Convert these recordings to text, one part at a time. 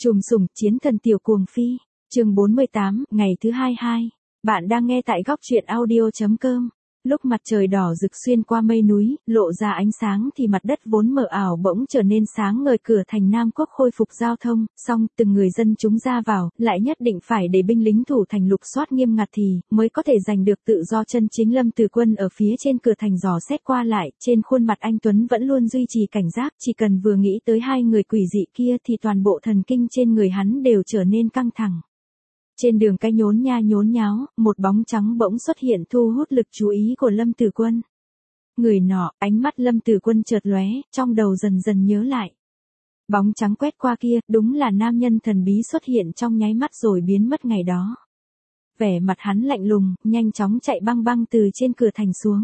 Trùm sủng chiến thần tiểu cuồng phi, chương 48, ngày thứ 22. Bạn đang nghe tại góc truyện audio.com. Lúc mặt trời đỏ rực xuyên qua mây núi, lộ ra ánh sáng thì mặt đất vốn mờ ảo bỗng trở nên sáng ngời. Cửa thành Nam Quốc khôi phục giao thông, song từng người dân chúng ra vào, lại nhất định phải để binh lính thủ thành lục soát nghiêm ngặt thì mới có thể giành được tự do chân chính. Lâm Từ Quân ở phía trên cửa thành dò xét qua lại, trên khuôn mặt anh tuấn vẫn luôn duy trì cảnh giác, chỉ cần vừa nghĩ tới hai người quỷ dị kia thì toàn bộ thần kinh trên người hắn đều trở nên căng thẳng. Trên đường cái nhốn nháo, một bóng trắng bỗng xuất hiện thu hút lực chú ý của Lâm Từ Quân. Người nọ, ánh mắt Lâm Từ Quân chợt lóe, trong đầu dần dần nhớ lại. Bóng trắng quét qua kia, đúng là nam nhân thần bí xuất hiện trong nháy mắt rồi biến mất ngày đó. Vẻ mặt hắn lạnh lùng, nhanh chóng chạy băng từ trên cửa thành xuống.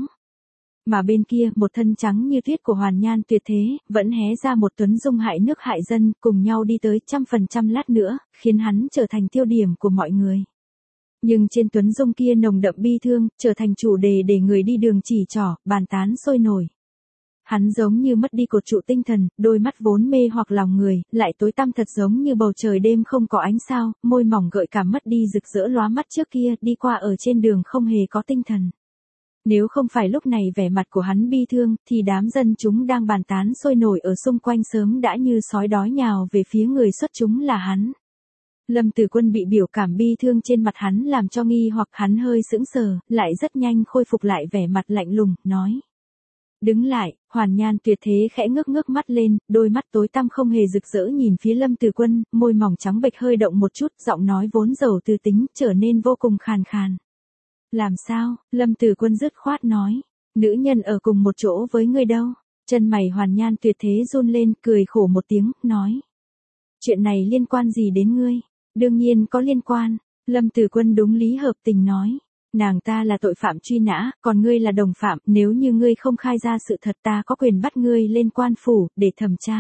Mà bên kia, một thân trắng như tuyết của hoàn nhan tuyệt thế, vẫn hé ra một tuấn dung hại nước hại dân, cùng nhau đi tới 100% lát nữa, khiến hắn trở thành tiêu điểm của mọi người. Nhưng trên tuấn dung kia nồng đậm bi thương, trở thành chủ đề để người đi đường chỉ trỏ, bàn tán sôi nổi. Hắn giống như mất đi cột trụ tinh thần, đôi mắt vốn mê hoặc lòng người, lại tối tăm thật giống như bầu trời đêm không có ánh sao, môi mỏng gợi cảm mất đi rực rỡ lóa mắt trước kia, đi qua ở trên đường không hề có tinh thần. Nếu không phải lúc này vẻ mặt của hắn bi thương, thì đám dân chúng đang bàn tán sôi nổi ở xung quanh sớm đã như sói đói nhào về phía người xuất chúng là hắn. Lâm Từ Quân bị biểu cảm bi thương trên mặt hắn làm cho nghi hoặc, hắn hơi sững sờ, lại rất nhanh khôi phục lại vẻ mặt lạnh lùng, nói. Đứng lại, hoàn nhan tuyệt thế khẽ ngước mắt lên, đôi mắt tối tăm không hề rực rỡ nhìn phía Lâm Từ Quân, môi mỏng trắng bệch hơi động một chút, giọng nói vốn giàu tư tính, trở nên vô cùng khàn khàn. Làm sao? Lâm Từ Quân dứt khoát nói. Nữ nhân ở cùng một chỗ với ngươi đâu? Chân mày hoàn nhan tuyệt thế run lên, cười khổ một tiếng, nói. Chuyện này liên quan gì đến ngươi? Đương nhiên có liên quan. Lâm Từ Quân đúng lý hợp tình nói. Nàng ta là tội phạm truy nã, còn ngươi là đồng phạm, nếu như ngươi không khai ra sự thật ta có quyền bắt ngươi lên quan phủ, để thẩm tra.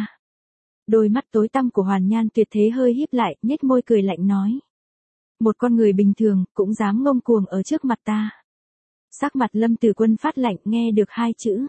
Đôi mắt tối tăm của hoàn nhan tuyệt thế hơi híp lại, nhếch môi cười lạnh nói. Một con người bình thường, cũng dám ngông cuồng ở trước mặt ta. Sắc mặt Lâm Từ Quân phát lạnh nghe được hai chữ.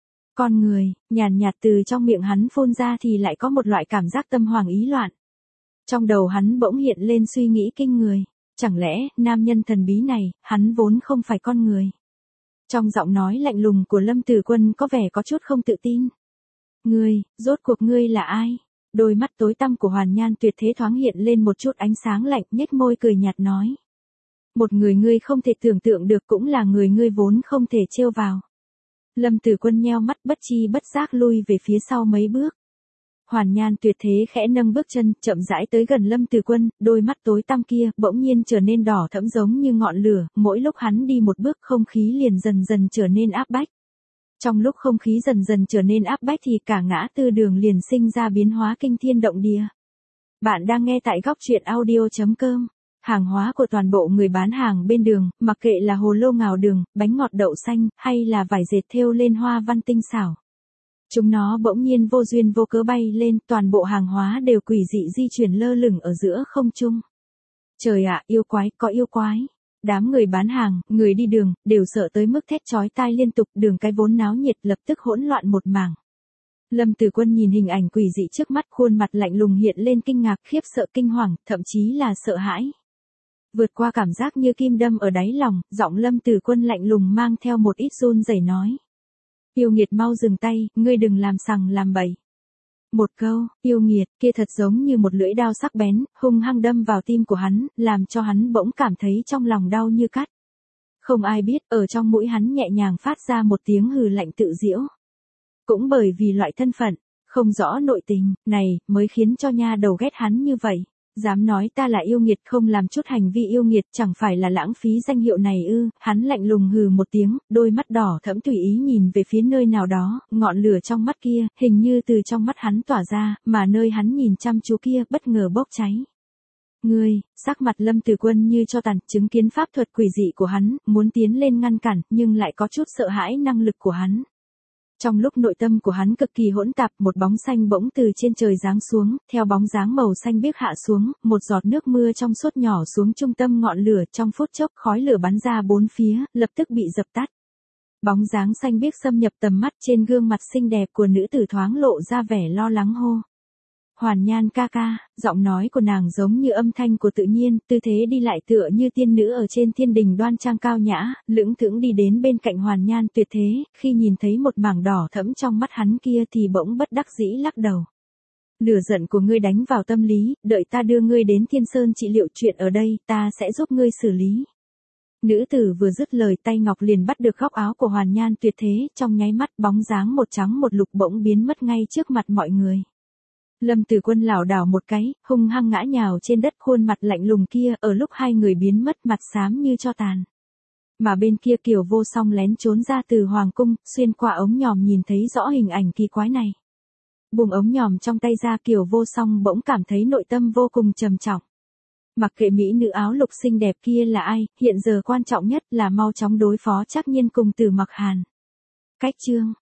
Con người, nhàn nhạt từ trong miệng hắn phun ra thì lại có một loại cảm giác tâm hoàng ý loạn. Trong đầu hắn bỗng hiện lên suy nghĩ kinh người. Chẳng lẽ, nam nhân thần bí này, hắn vốn không phải con người. Trong giọng nói lạnh lùng của Lâm Từ Quân có vẻ có chút không tự tin. Ngươi, rốt cuộc ngươi là ai? Đôi mắt tối tăm của hoàn nhan tuyệt thế thoáng hiện lên một chút ánh sáng lạnh, nhếch môi cười nhạt nói. Một người ngươi không thể tưởng tượng được cũng là người ngươi vốn không thể trêu vào. Lâm Từ Quân nheo mắt bất chi bất giác lui về phía sau mấy bước. Hoàn nhan tuyệt thế khẽ nâng bước chân, chậm rãi tới gần Lâm Từ Quân, đôi mắt tối tăm kia bỗng nhiên trở nên đỏ thẫm giống như ngọn lửa, mỗi lúc hắn đi một bước không khí liền dần dần trở nên áp bách. Trong lúc không khí dần dần trở nên áp bách thì cả ngã tư đường liền sinh ra biến hóa kinh thiên động địa. Bạn đang nghe tại góc truyện audio.com. Hàng hóa của toàn bộ người bán hàng bên đường, mặc kệ là hồ lô ngào đường, bánh ngọt đậu xanh, hay là vải dệt thêu lên hoa văn tinh xảo. Chúng nó bỗng nhiên vô duyên vô cớ bay lên, toàn bộ hàng hóa đều quỷ dị di chuyển lơ lửng ở giữa không trung. Trời ạ, yêu quái, có yêu quái. Đám người bán hàng, người đi đường, đều sợ tới mức thét chói tai liên tục, đường cái vốn náo nhiệt lập tức hỗn loạn một mảng. Lâm Từ Quân nhìn hình ảnh quỷ dị trước mắt, khuôn mặt lạnh lùng hiện lên kinh ngạc, khiếp sợ, kinh hoàng, thậm chí là sợ hãi. Vượt qua cảm giác như kim đâm ở đáy lòng, giọng Lâm Từ Quân lạnh lùng mang theo một ít run rẩy nói. Yêu nghiệt mau dừng tay, ngươi đừng làm sằng làm bậy. Một câu, yêu nghiệt, kia thật giống như một lưỡi dao sắc bén, hung hăng đâm vào tim của hắn, làm cho hắn bỗng cảm thấy trong lòng đau như cắt. Không ai biết, ở trong mũi hắn nhẹ nhàng phát ra một tiếng hừ lạnh tự giễu. Cũng bởi vì loại thân phận, không rõ nội tình, này, mới khiến cho nha đầu ghét hắn như vậy. Dám nói ta là yêu nghiệt không làm chút hành vi yêu nghiệt chẳng phải là lãng phí danh hiệu này ư, hắn lạnh lùng hừ một tiếng, đôi mắt đỏ thẫm tùy ý nhìn về phía nơi nào đó, ngọn lửa trong mắt kia, hình như từ trong mắt hắn tỏa ra, mà nơi hắn nhìn chăm chú kia, bất ngờ bốc cháy. Ngươi, sắc mặt Lâm Từ Quân như cho tàn, chứng kiến pháp thuật quỷ dị của hắn, muốn tiến lên ngăn cản, nhưng lại có chút sợ hãi năng lực của hắn. Trong lúc nội tâm của hắn cực kỳ hỗn tạp, một bóng xanh bỗng từ trên trời giáng xuống, theo bóng dáng màu xanh biếc hạ xuống, một giọt nước mưa trong suốt nhỏ xuống trung tâm ngọn lửa, trong phút chốc khói lửa bắn ra bốn phía, lập tức bị dập tắt. Bóng dáng xanh biếc xâm nhập tầm mắt, trên gương mặt xinh đẹp của nữ tử thoáng lộ ra vẻ lo lắng hô. Hoàn Nhan ca ca, giọng nói của nàng giống như âm thanh của tự nhiên, tư thế đi lại tựa như tiên nữ ở trên thiên đình đoan trang cao nhã, lững thững đi đến bên cạnh Hoàn Nhan tuyệt thế, khi nhìn thấy một mảng đỏ thẫm trong mắt hắn kia thì bỗng bất đắc dĩ lắc đầu. Lửa giận của ngươi đánh vào tâm lý, đợi ta đưa ngươi đến Thiên Sơn trị liệu, chuyện ở đây, ta sẽ giúp ngươi xử lý. Nữ tử vừa dứt lời, tay ngọc liền bắt được góc áo của Hoàn Nhan tuyệt thế, trong nháy mắt bóng dáng một trắng một lục bỗng biến mất ngay trước mặt mọi người. Lâm Tử Quân lảo đảo một cái, hung hăng ngã nhào trên đất, khuôn mặt lạnh lùng kia, ở lúc hai người biến mất mặt xám như tro tàn. Mà bên kia Kiều Vô Song lén trốn ra từ hoàng cung, xuyên qua ống nhòm nhìn thấy rõ hình ảnh kỳ quái này. Buông ống nhòm trong tay ra, Kiều Vô Song bỗng cảm thấy nội tâm vô cùng trầm trọng. Mặc kệ mỹ nữ áo lục xinh đẹp kia là ai, hiện giờ quan trọng nhất là mau chóng đối phó Trác Nhiên cùng Tử Mặc Hàn. Cách chương